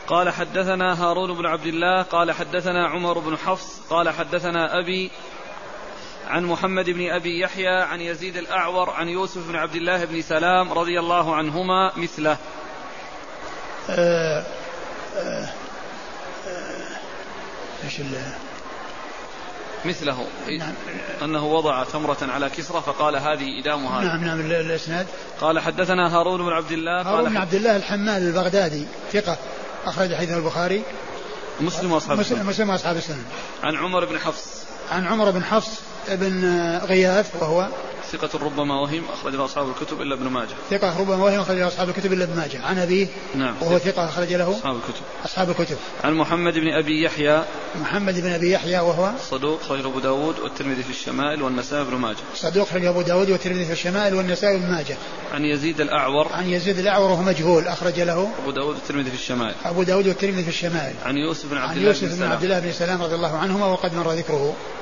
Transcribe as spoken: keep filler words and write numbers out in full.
قال حدثنا هارون بن عبد الله قال حدثنا عمر بن حفص قال حدثنا أبي عن محمد بن أبي يحيى عن يزيد الأعور عن يوسف بن عبد الله بن سلام رضي الله عنهما مثله. آه آه ايش آه مثله نعم. أنه وضع تمرة على كسرى فقال هذه إدامها. نعم نعم الإسناد. قال حدثنا هارون بن عبد الله هارون بن عبد الله الحمال البغدادي ثقة أخرج حديث البخاري مسلم وأصحاب السنن. مسلم وأصحاب السنن. عن عمر بن حفص عن عمر بن حفص ابن غياث وهو ثقة ربما وهم أخرج له أصحاب الكتب إلا ابن ماجه. ثقة ربما وهم أخرج له أصحاب الكتب إلا ابن ماجه. عن أبيه نعم وهو ثقة أخرج له أصحاب الكتب. أصحاب الكتب. عن محمد بن أبي يحيى محمد بن أبي يحيى وهو صدوق أخرج أبو داود والترمذي في الشمائل والنسائي بن ماجه. صدوق أخرج أبو داود والترمذي في الشمائل والنسائي بن ماجه. عن يزيد الأعور عن يزيد الأعور وهو مجهول أخرج له أبو داود والترمذي في الشمائل. أبو داود والترمذي في الشمائل. عن يوسف بن عبد عن الله يوسف بن بن سلام عبد الله بن سلام رضي الله عنهما وقد مر ذكره.